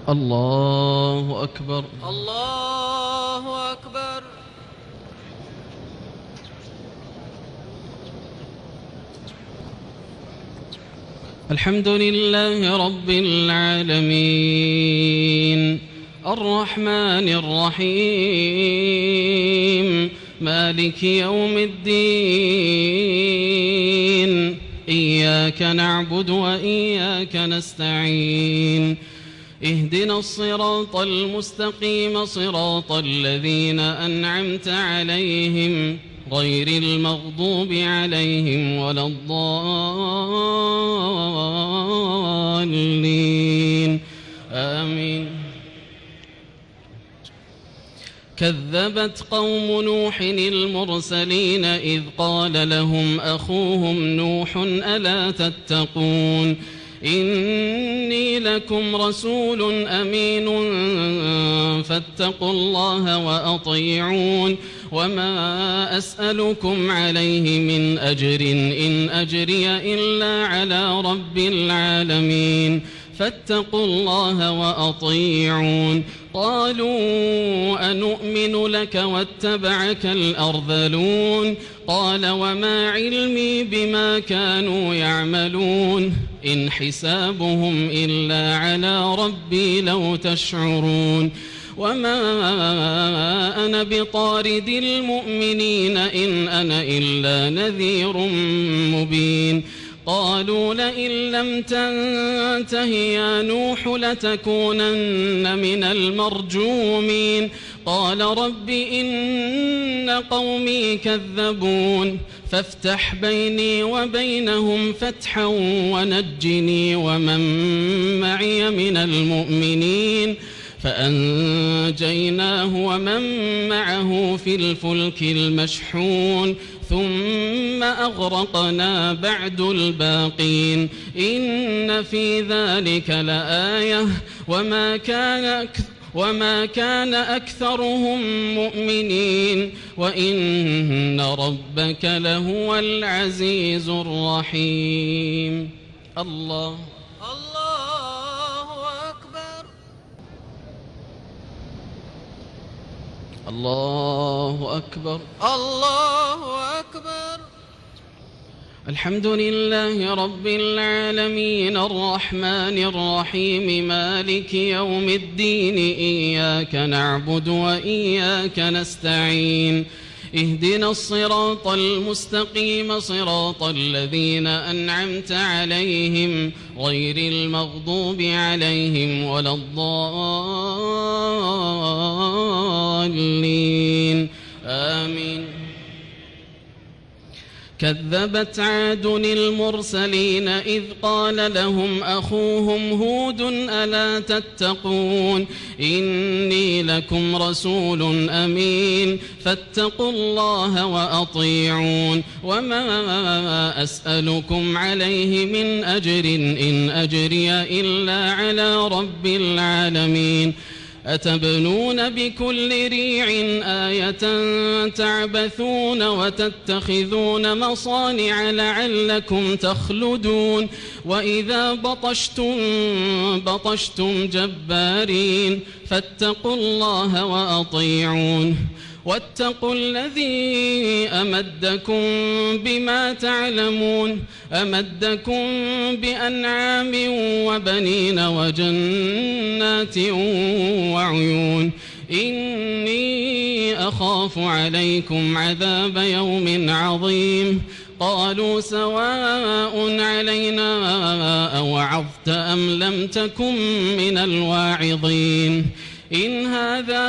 الله أكبر. الله أكبر. الحمد لله رب العالمين الرحمن الرحيم مالك يوم الدين إياك نعبد وإياك نستعين اهدنا الصراط المستقيم صراط الذين أنعمت عليهم غير المغضوب عليهم ولا الضالين آمين. كذبت قوم نوح المرسلين إذ قال لهم أخوهم نوح ألا تتقون إني لكم رسول أمين فاتقوا الله وأطيعون وما أسألكم عليه من أجر إن أجري إلا على رب العالمين فاتقوا الله وأطيعون. قالوا أنؤمن لك واتبعك الأرذلون قال وما علمي بما كانوا يعملون إن حسابهم إلا على ربي لو تشعرون وما أنا بطارد المؤمنين إن أنا إلا نذير مبين. قالوا لئن لم تنته يا نوح لتكونن من المرجومين قال رب إن قومي كذبون فافتح بيني وبينهم فتحا ونجني ومن معي من المؤمنين فأنجيناه ومن معه في الفلك المشحون ثم أغرقنا بعد الباقين إن في ذلك لآية وما كان أكثرهم مؤمنين وإن ربك لهو العزيز الرحيم. الله أكبر. الله أكبر. الله أكبر. الحمد لله رب العالمين الرحمن الرحيم مالك يوم الدين إياك نعبد وإياك نستعين اهدنا الصراط المستقيم صراط الذين أنعمت عليهم غير المغضوب عليهم ولا الضالين آمين. كذبت عاد المرسلين إذ قال لهم أخوهم هود ألا تتقون إني لكم رسول أمين فاتقوا الله وأطيعون وما أسألكم عليه من أجر إن أجري إلا على رب العالمين أتبنون بكل ريع آية تعبثون وتتخذون مصانع لعلكم تخلدون وإذا بطشتم جبارين فاتقوا الله وأطيعون واتقوا الذي أمدكم بما تعلمون أمدكم بأنعام وبنين وجنات وعيون إني أخاف عليكم عذاب يوم عظيم. قالوا سواء علينا أوعظت أم لم تكن من الواعظين إن هذا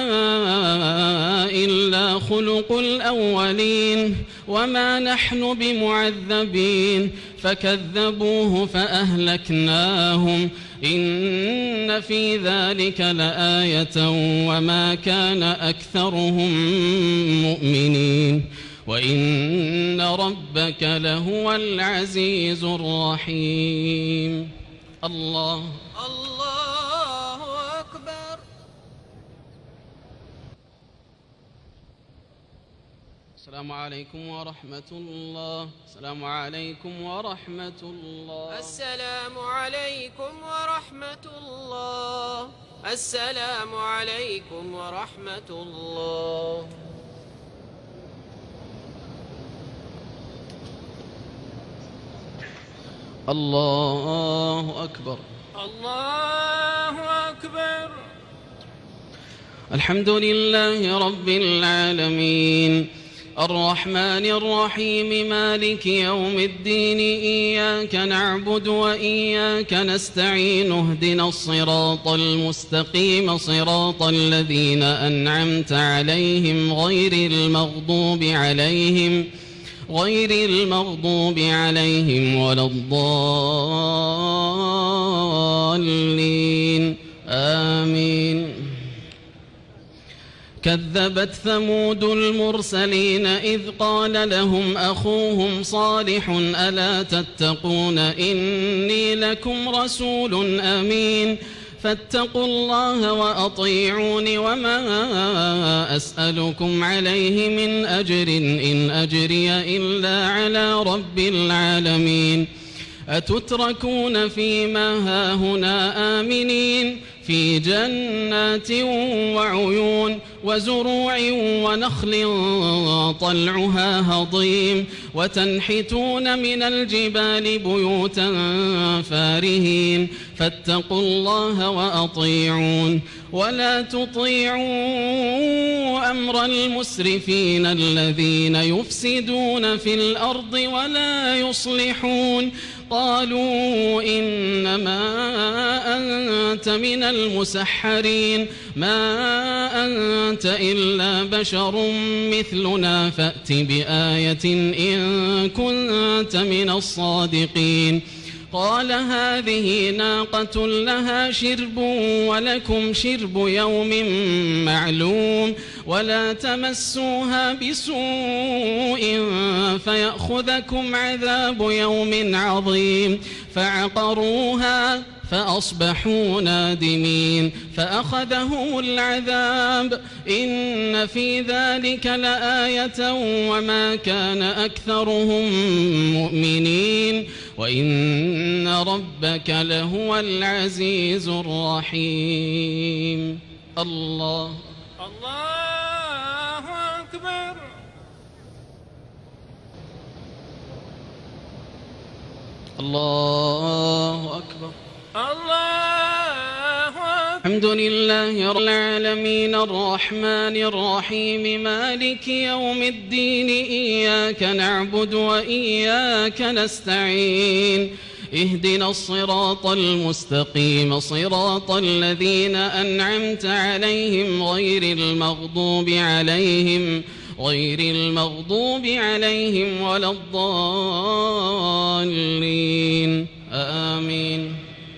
إلا خلق الأولين وما نحن بمعذبين فكذبوه فأهلكناهم إن في ذلك لآية وما كان أكثرهم مؤمنين وإن ربك لهو العزيز الرحيم. الله أكبر. السلام عليكم ورحمة الله. السلام عليكم ورحمة الله. السلام عليكم ورحمة الله. السلام عليكم ورحمة الله. الله أكبر. الله أكبر. الحمد لله رب العالمين الرحمن الرحيم مالك يوم الدين إياك نعبد وإياك نستعين اهدنا الصراط المستقيم صراط الذين أنعمت عليهم غير المغضوب عليهم ولا الضالين آمين. كذبت ثمود المرسلين إذ قال لهم أخوهم صالح ألا تتقون إني لكم رسول أمين فاتقوا الله وأطيعون وما أسألكم عليه من أجر إن أجري إلا على رب العالمين. أتتركون فيما هاهنا آمنين في جنات وعيون وزروع ونخل طلعها هضيم وتنحتون من الجبال بيوتا فارهين فاتقوا الله وأطيعون ولا تطيعوا أمر المسرفين الذين يفسدون في الأرض ولا يصلحون. قالوا إنما أنت من المسحرين ما أنت إلا بشر مثلنا فأت بآية إن كنت من الصادقين. قال هذه ناقة لها شرب ولكم شرب يوم معلوم ولا تمسوها بسوء فيأخذكم عذاب يوم عظيم. فعقروها فأصبحوا نادمين فأخذهم العذاب إن في ذلك لآية وما كان أكثرهم مؤمنين وإن ربك لهو العزيز الرحيم. الله أكبر. الله أكبر. الله أكبر. الحمد لله رب العالمين الرحمن الرحيم مالك يوم الدين إياك نعبد وإياك نستعين اهدنا الصراط المستقيم صراط الذين أنعمت عليهم غير المغضوب عليهم ولا الضالين آمين.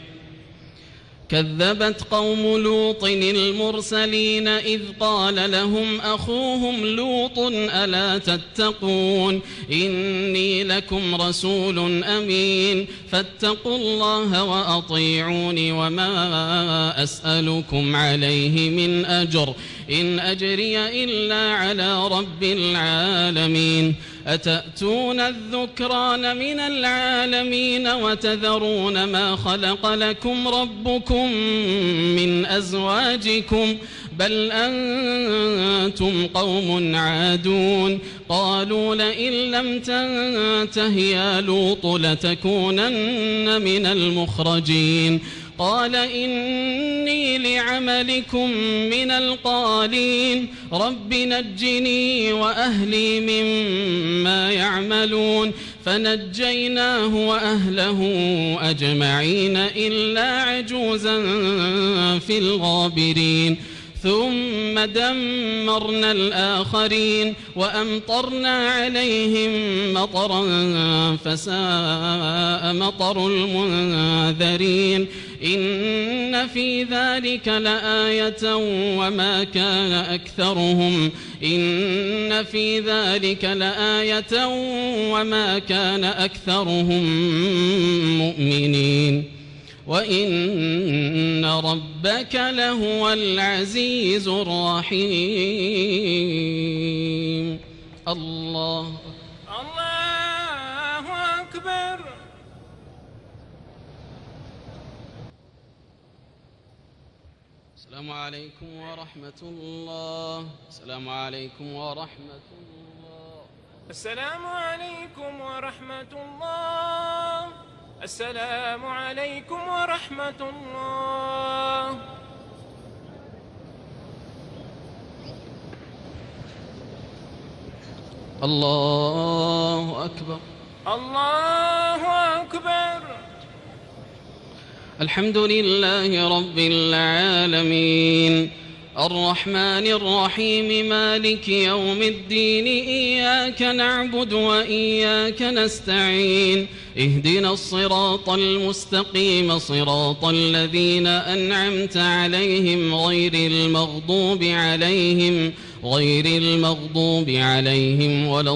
كذبت قوم لوط المرسلين إذ قال لهم أخوهم لوط ألا تتقون إني لكم رسول أمين فاتقوا الله وأطيعون وما أسألكم عليه من أجر إن أجري إلا على رب العالمين. أتأتون الذكران من العالمين وتذرون ما خلق لكم ربكم من أزواجكم بل أنتم قوم عادون. قالوا لئن لم تنته يا لوط لتكونن من المخرجين. قال إني لعملكم من القالين رب نجني وأهلي مما يعملون. فنجيناه وأهله أجمعين إلا عجوزا في الغابرين. ثم دمرنا الآخرين وأمطرنا عليهم مطرا فساء مطر المنذرين. إن في ذلك لآية وما كان أكثرهم مؤمنين وإن ربك لهو العزيز الرحيم. الله أكبر. السلام عليكم ورحمة الله. السلام عليكم ورحمة الله. السلام عليكم ورحمة الله. السلام عليكم ورحمة الله. الله أكبر. الله أكبر. الحمد لله رب العالمين الرحمن الرحيم مالك يوم الدين إياك نعبد وإياك نستعين اهدنا الصراط المستقيم صراط الذين أنعمت عليهم غير المغضوب عليهم ولا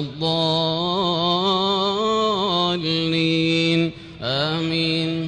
الضالين آمين.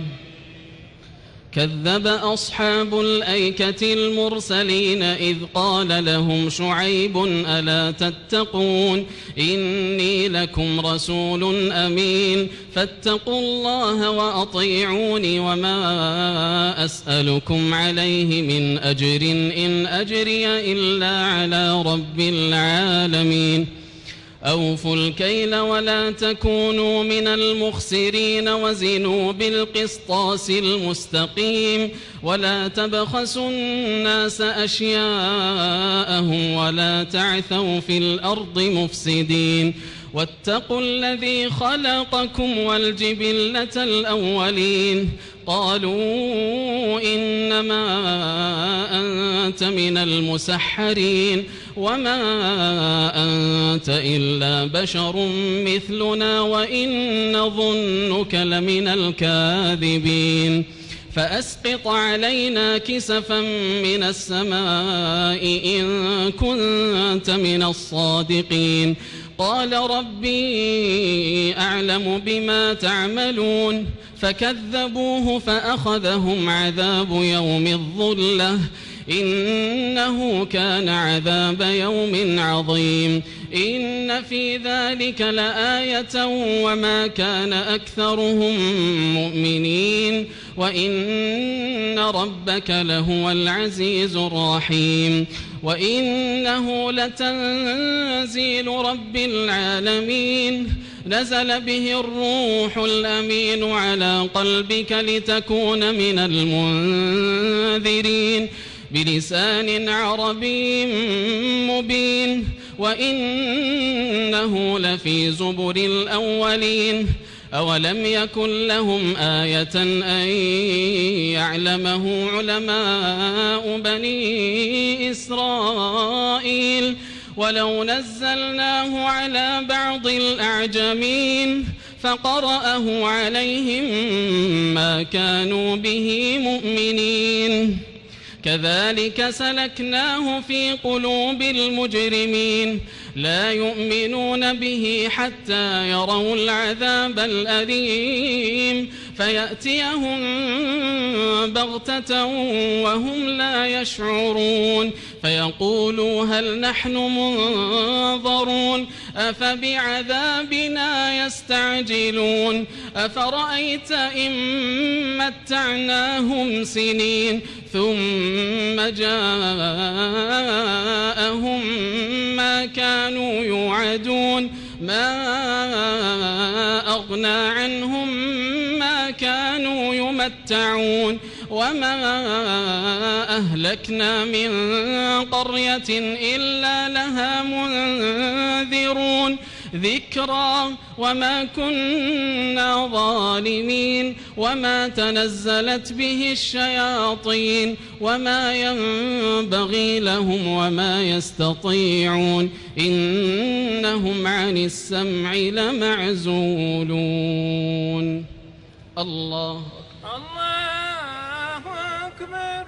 كذب أصحاب الأيكة المرسلين إذ قال لهم شعيب ألا تتقون إني لكم رسول أمين فاتقوا الله وأطيعوني وما أسألكم عليه من أجر إن أجري إلا على رب العالمين. أوفوا الكيل ولا تكونوا من المخسرين وزنوا بالقسطاس المستقيم ولا تبخسوا الناس أشياءهم ولا تعثوا في الأرض مفسدين واتقوا الذي خلقكم والجبلة الأولين قالوا إنما أنت من المسحرين وما أنت إلا بشر مثلنا وإن نظنك لمن الكاذبين فأسقط علينا كسفا من السماء إن كنت من الصادقين قال ربي أعلم بما تعملون فكذبوه فأخذهم عذاب يوم الظلة إنه كان عذاب يوم عظيم إن في ذلك لآية وما كان أكثرهم مؤمنين وإن ربك لهو العزيز الرحيم وإنه لتنزيل رب العالمين نزل به الروح الأمين على قلبك لتكون من المنذرين بلسان عربي مبين وإنه لفي زبر الأولين أولم يكن لهم آية أن يعلمه علماء بني إسرائيل ولو نزلناه على بعض الأعجمين فقرأه عليهم ما كانوا به مؤمنين كذلك سلكناه في قلوب المجرمين لا يؤمنون به حتى يروا العذاب الأليم فيأتيهم بغتة وهم لا يشعرون فيقولوا هل نحن منظرون أفبعذابنا يستعجلون أفرأيت إن متعناهم سنين ثم جاءهم ما كانوا يوعدون ما أغنى عنهم ما كانوا يمتعون وما أهلكنا من قرية إلا لها منذرون ذكرى وما كنا ظالمين وما تنزلت به الشياطين وما ينبغي لهم وما يستطيعون إنهم عن السمع لمعزولون. الله أكبر.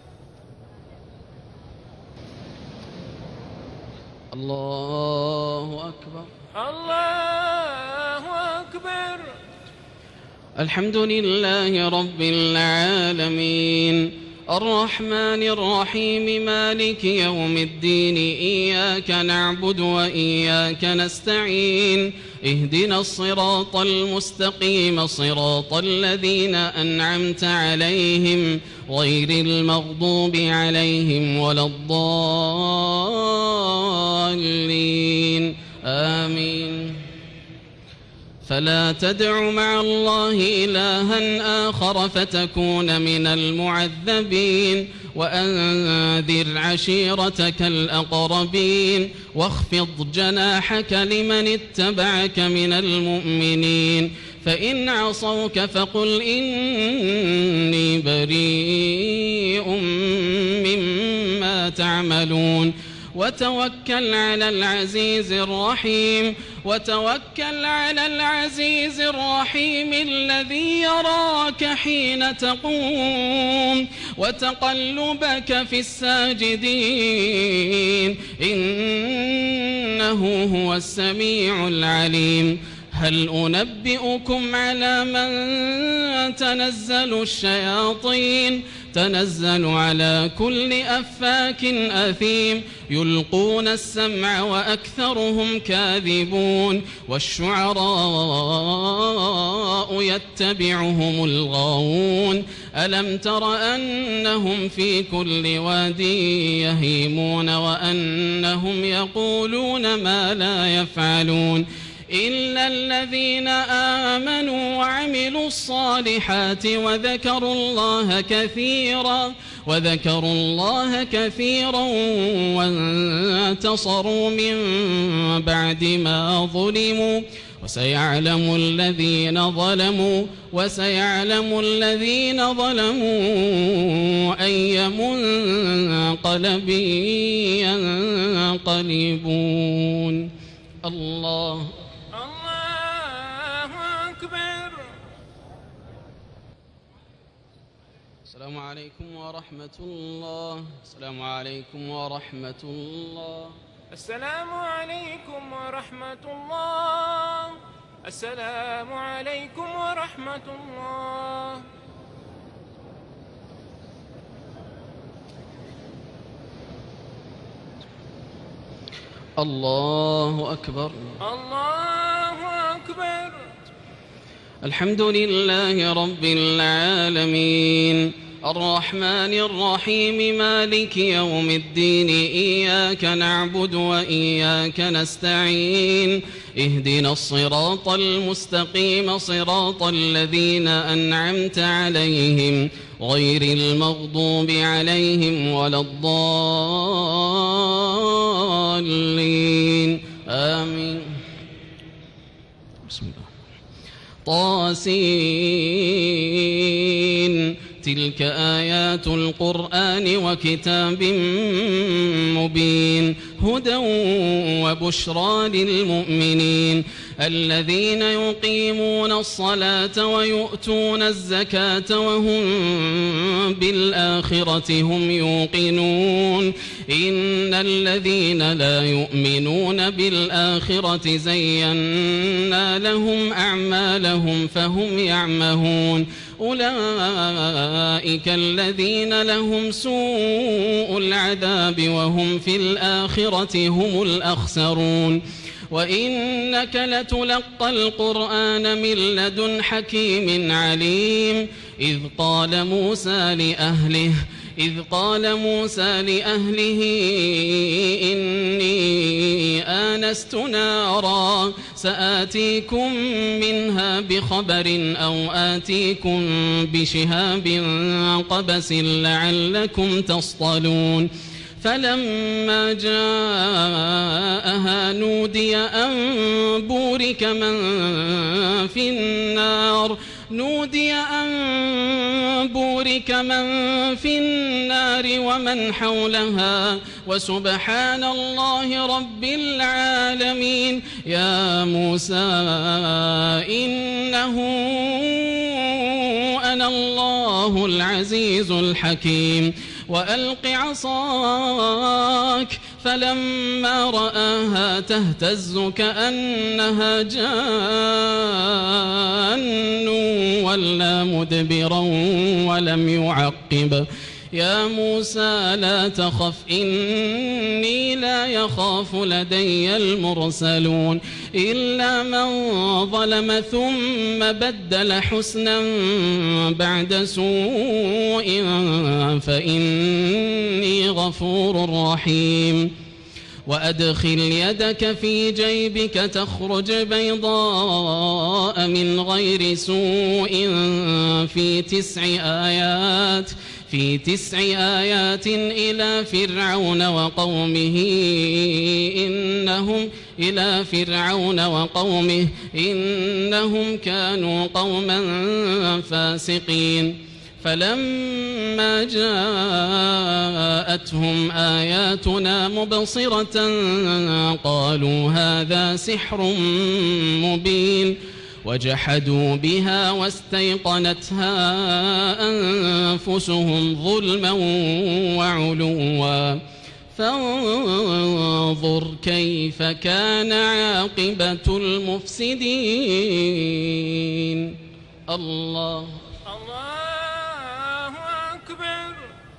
الله أكبر. الله أكبر. الحمد لله رب العالمين الرحمن الرحيم مالك يوم الدين إياك نعبد وإياك نستعين اهدنا الصراط المستقيم صراط الذين أنعمت عليهم غير المغضوب عليهم ولا الضالين آمين. فلا تدع مع الله إلها آخر فتكون من المعذبين وأنذر عشيرتك الأقربين واخفض جناحك لمن اتبعك من المؤمنين فإن عصوك فقل إني بريء مما تعملون وتوكل على العزيز الرحيم الذي يراك حين تقوم وتقلبك في الساجدين إنه هو السميع العليم. هل أنبئكم على من تنزل الشياطين تنزل على كل أفاك أثيم يلقون السمع وأكثرهم كاذبون والشعراء يتبعهم الغاوون ألم تر أنهم في كل واد يهيمون وأنهم يقولون ما لا يفعلون إلا الذين آمنوا وعملوا الصالحات وذكروا الله كثيرا وانتصروا من بعد ما ظلموا وسيعلم الذين ظلموا أي منقلب ينقلبون. الله أكبر. السلام عليكم ورحمة الله. السلام عليكم ورحمة الله. السلام عليكم ورحمة الله. السلام عليكم ورحمة الله. الله أكبر. الله أكبر. الحمد لله رب العالمين الرحمن الرحيم مالك يوم الدين إياك نعبد وإياك نستعين اهدنا الصراط المستقيم صراط الذين أنعمت عليهم غير المغضوب عليهم ولا الضالين آمين. بسم الله. طاسين تلك آيات القرآن وكتاب مبين هدى وبشرى للمؤمنين الذين يقيمون الصلاة ويؤتون الزكاة وهم بالآخرة هم يوقنون إن الذين لا يؤمنون بالآخرة زينا لهم أعمالهم فهم يعمهون أولئك الذين لهم سوء العذاب وهم في الآخرة هم الأخسرون وإنك لتلقى القرآن من لدن حكيم عليم إذ قال موسى لأهله إني آنست نارا سآتيكم منها بخبر أو آتيكم بشهاب قبس لعلكم تصطلون فلما جاءها نودي أن بورك من في النار ومن حولها وسبحان الله رب العالمين يا موسى إنه أنا الله العزيز الحكيم وألق عصاك فلما رآها تهتز كأنها جان ولا مدبرا ولم يعقب يا موسى لا تخف إني لا يخاف لدي المرسلون إلا من ظلم ثم بدل حسنا بعد سوء فإني غفور رحيم وأدخل يدك في جيبك تخرج بيضاء من غير سوء في 9 آيات إلى فرعون وقومه إنهم كانوا قوما فاسقين فلما جاءتهم آياتنا مبصرة قالوا هذا سحر مبين وجحدوا بها واستيقنتها أنفسهم ظلما وعلوا فانظر كيف كان عاقبة المفسدين. الله أكبر.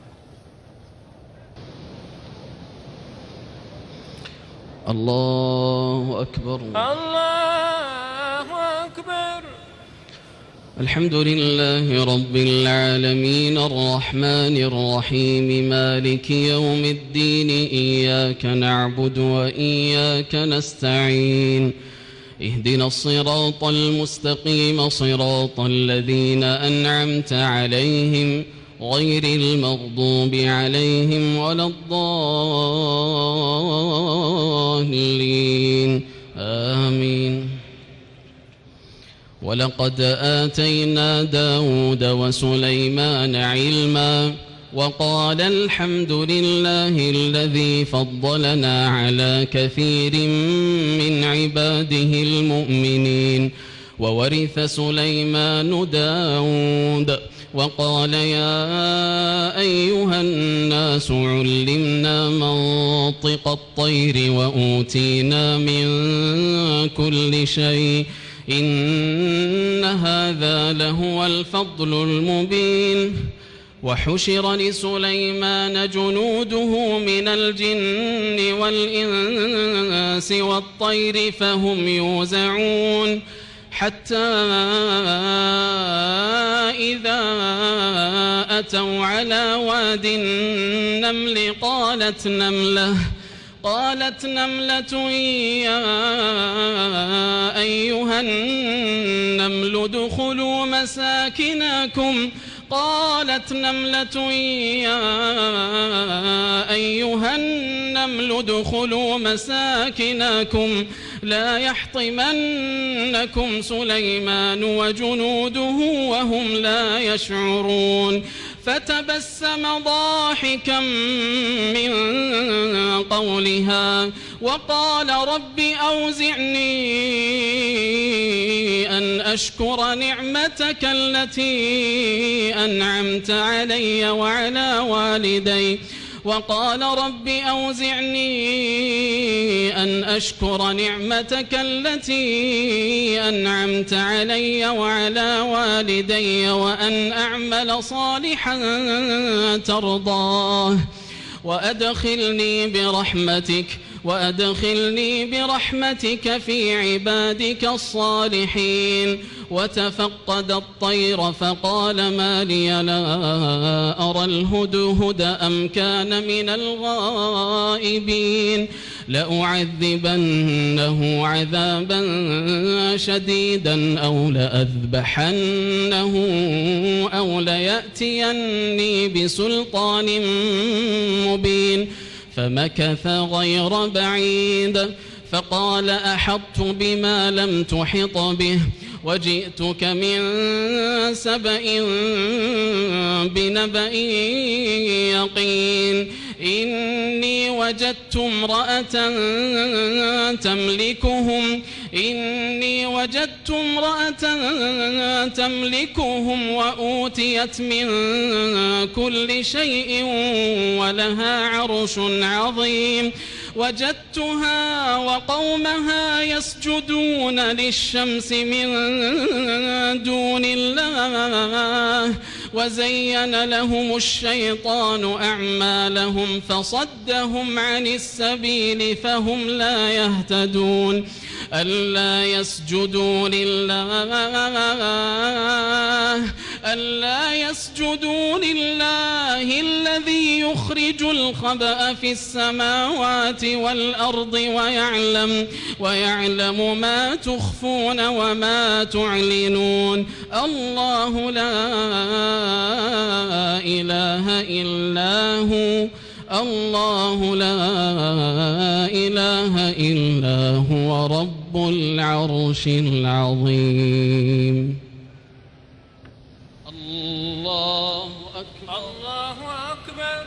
الله أكبر. الله أكبر. الحمد لله رب العالمين الرحمن الرحيم مالك يوم الدين إياك نعبد وإياك نستعين اهدنا الصراط المستقيم صراط الذين أنعمت عليهم غير المغضوب عليهم ولا الضالين آمين. ولقد آتينا داود وسليمان علما وقال الحمد لله الذي فضلنا على كثير من عباده المؤمنين. وورث سليمان داود وقال يا أيها الناس علمنا منطق الطير وأوتينا من كل شيء إن هذا لهو الفضل المبين. وحشر لسليمان جنوده من الجن والإنس والطير فهم يوزعون حتى إذا أتوا على واد النمل قالت نملة يا أيها النمل ادخلوا مساكنكم لا يحطمنكم سليمان وجنوده وهم لا يشعرون. فتبسم ضاحكا من قولها وقال رب أوزعني أن أشكر نعمتك التي أنعمت علي وعلى والدي وأن أعمل صالحا ترضاه وأدخلني برحمتك في عبادك الصالحين. وتفقد الطير فقال ما لي لا أرى الهدهد أم كان من الغائبين لأعذبنه عذابا شديدا أو لأذبحنه أو ليأتيني بسلطان مبين. فمكث غير بعيد فقال أحطت بما لم تحط به وجئتك من سبأ بنبأ يقين. إني وجدت امرأة تملكهم وأوتيت من كل شيء ولها عرش عظيم. وجدتها وقومها يسجدون للشمس من دون الله وزين لهم الشيطان أعمالهم فصدهم عن السبيل فهم لا يهتدون ألا يسجدوا لله الذي يخرج الخبأ في السماوات والأرض ويعلم ما تخفون وما تعلنون الله لا إله إلا هو رب العرش العظيم الله أكبر الله أكبر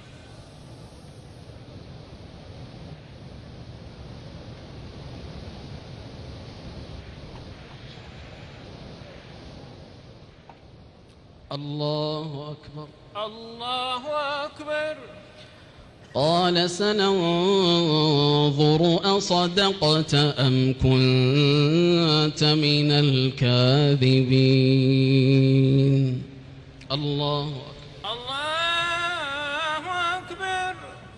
الله أكبر الله أكبر قال سننظر أصدقت أم كنت من الكاذبين الله أكبر الله أكبر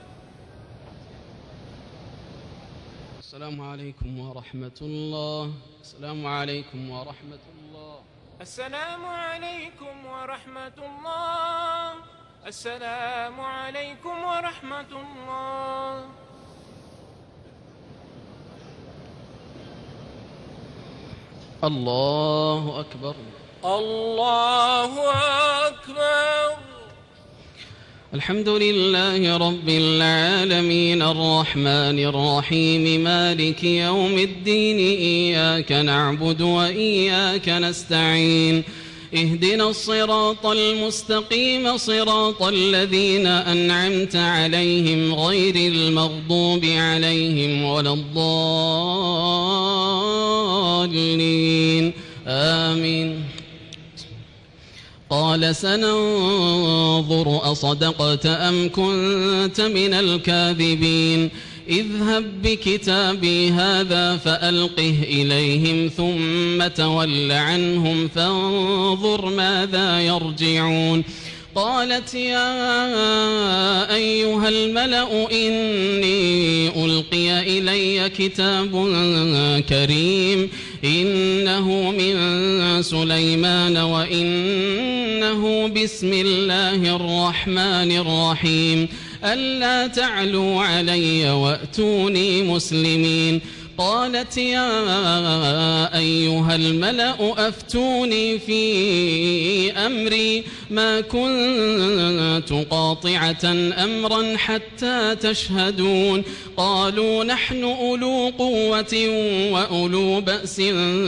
السلام عليكم ورحمة الله السلام عليكم ورحمة الله السلام عليكم ورحمة الله السلام عليكم ورحمة الله الله أكبر الله أكبر الحمد لله رب العالمين الرحمن الرحيم مالك يوم الدين إياك نعبد وإياك نستعين اهدنا الصراط المستقيم صراط الذين أنعمت عليهم غير المغضوب عليهم ولا الضالين آمين قال سننظر أصدقت أم كنت من الكاذبين اذهب بكتابي هذا فألقه إليهم ثم تول عنهم فانظر ماذا يرجعون قالت يا أيها الملأ إني ألقي إلي كتاب كريم إنه من سليمان وإنه بسم الله الرحمن الرحيم ألا تعلوا علي وأتوني مسلمين قالت يا أيها الملأ أفتوني في أمري ما كنت قاطعة أمرا حتى تشهدون قالوا نحن أولو قوة وأولو بأس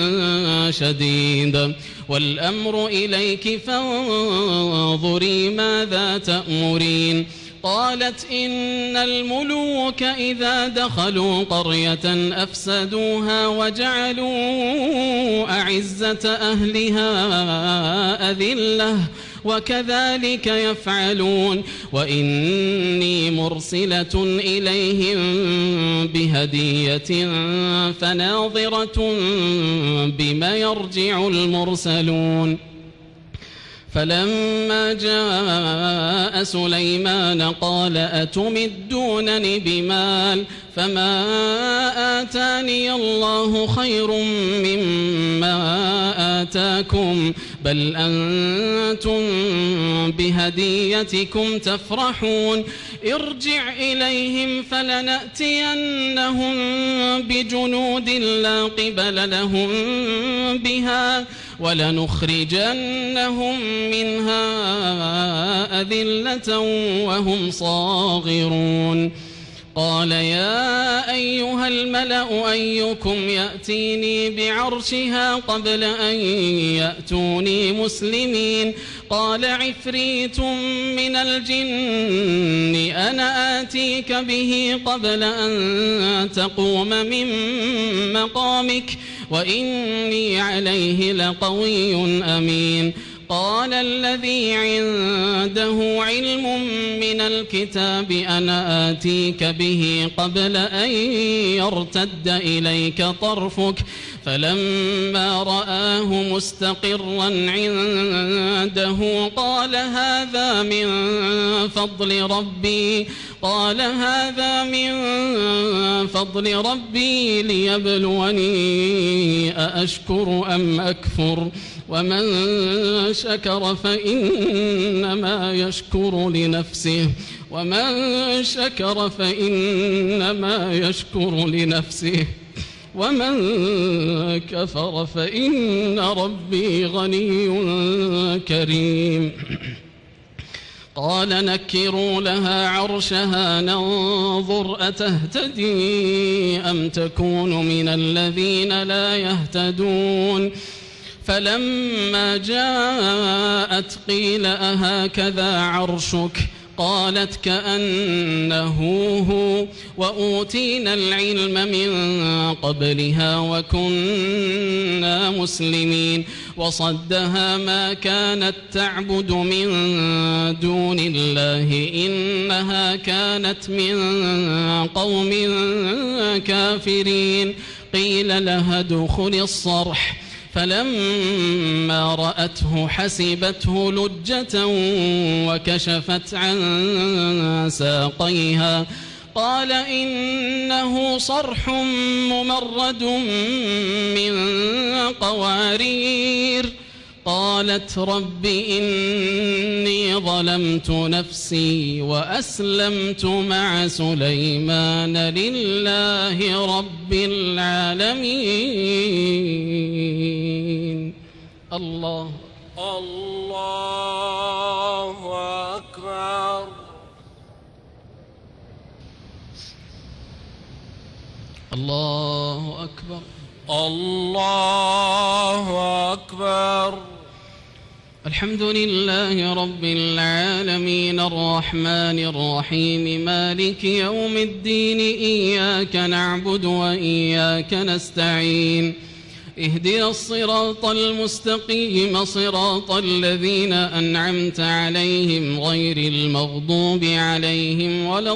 شديد والأمر إليك فانظري ماذا تأمرين قالت إن الملوك إذا دخلوا قرية أفسدوها وجعلوا أعزة أهلها أذلة وكذلك يفعلون وإني مرسلة إليهم بهدية فناظرة بما يرجع المرسلون فلما جاء سليمان قال أتمدونني بمال فما آتاني الله خير مما آتاكم بل أنتم بهديتكم تفرحون ارجع إليهم فلنأتينهم بجنود لا قبل لهم بها ولنخرجنهم منها أذلة وهم صاغرون قال يا أيها الملأ أيكم يأتيني بعرشها قبل أن يأتوني مسلمين قال عفريت من الجن أنا آتيك به قبل أن تقوم من مقامك وإني عليه لقوي أمين قال الذي عنده علم من الكتاب أنا آتيك به قبل أن يرتد إليك طرفك فلما رآه مستقرا عنده قال هذا من فضل ربي ليبلوني أأشكر أم أكفر ومن شكر فإنما يشكر لنفسه ومن كفر فإن ربي غني كريم قال نكروا لها عرشها ننظر أتهتدي أم تكون من الذين لا يهتدون فلما جاءت قيل أهكذا عرشك قالت كأنه هو وأوتينا العلم من قبلها وكنا مسلمين وصدها ما كانت تعبد من دون الله إنها كانت من قوم كافرين قيل لها ادخل الصرح فلما رأته حسبته لجة وكشفت عن ساقيها قال إنه صرح ممرد من قوارير قالت رب إني ظلمت نفسي وأسلمت مع سليمان لله رب العالمين. الله أكبر. الله أكبر. الله أكبر. الحمد لله رب العالمين الرحمن الرحيم مالك يوم الدين إياك نعبد وإياك نستعين اهدنا الصراط المستقيم صراط الذين أنعمت عليهم غير المغضوب عليهم ولا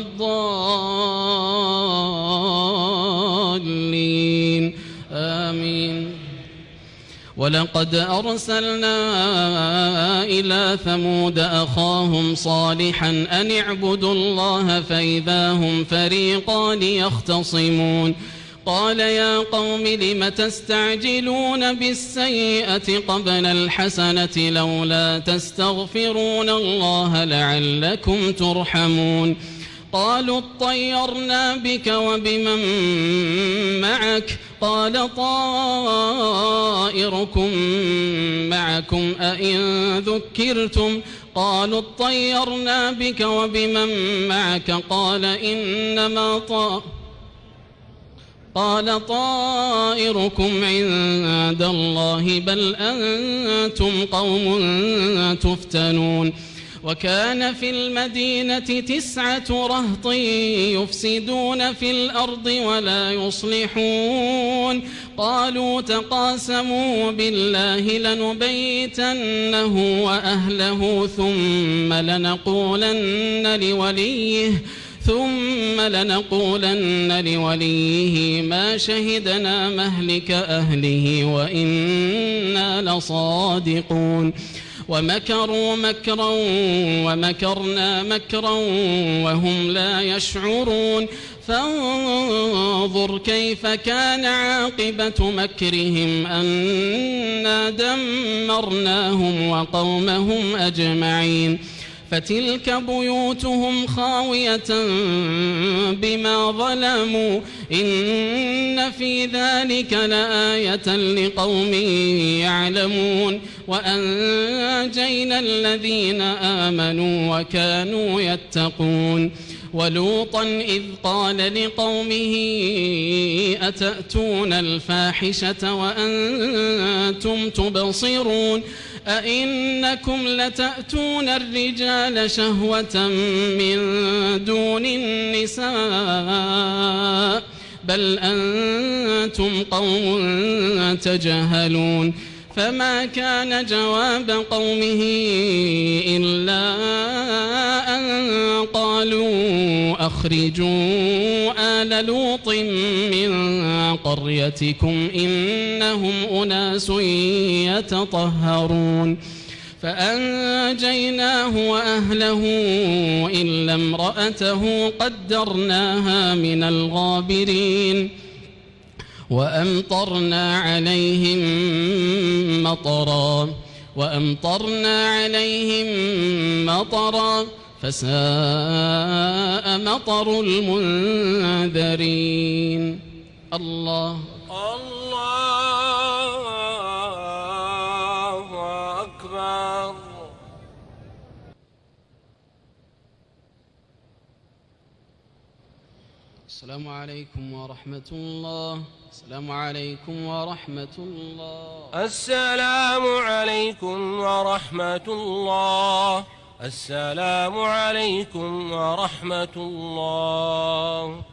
الضالين آمين. ولقد أرسلنا إلى ثمود أخاهم صالحا أن اعبدوا الله فإذا هم فريقان يختصمون قال يا قوم لم تستعجلون بالسيئة قبل الحسنة لولا تستغفرون الله لعلكم ترحمون قالوا اطيرنا بك وبمن معك قال طائركم معكم أئن ذكرتم قالوا اطيرنا بك وبمن معك قال طائركم عند الله بل أنتم قوم تفتنون وكان في المدينة 9 رهط يفسدون في الأرض ولا يصلحون قالوا تقاسموا بالله لنبيتنه وأهله ثم لنقولن لوليه ما شهدنا مهلك أهله وإنا لصادقون ومكروا مكرا ومكرنا مكرا وهم لا يشعرون فانظر كيف كان عاقبة مكرهم أنا دمرناهم وقومهم أجمعين فتلك بيوتهم خاوية بما ظلموا إن في ذلك لآية لقوم يعلمون وأنجينا الذين آمنوا وكانوا يتقون ولوطا إذ قال لقومه أتأتون الفاحشة وأنتم تبصرون أئنكم لتأتون الرجال شهوة من دون النساء بل أنتم قوم تجهلون فما كان جواب قومه إلا أن قالوا أخرجوا آل لوط من قريتكم إنهم أناس يتطهرون فأنجيناه وأهله إلا امرأته قدرناها من الغابرين وأمطرنا عليهم مطرا فساء مطر المنذرين. الله أكبر. السلام عليكم ورحمة الله. السلام عليكم ورحمة الله. السلام عليكم ورحمة الله. السلام عليكم ورحمة الله.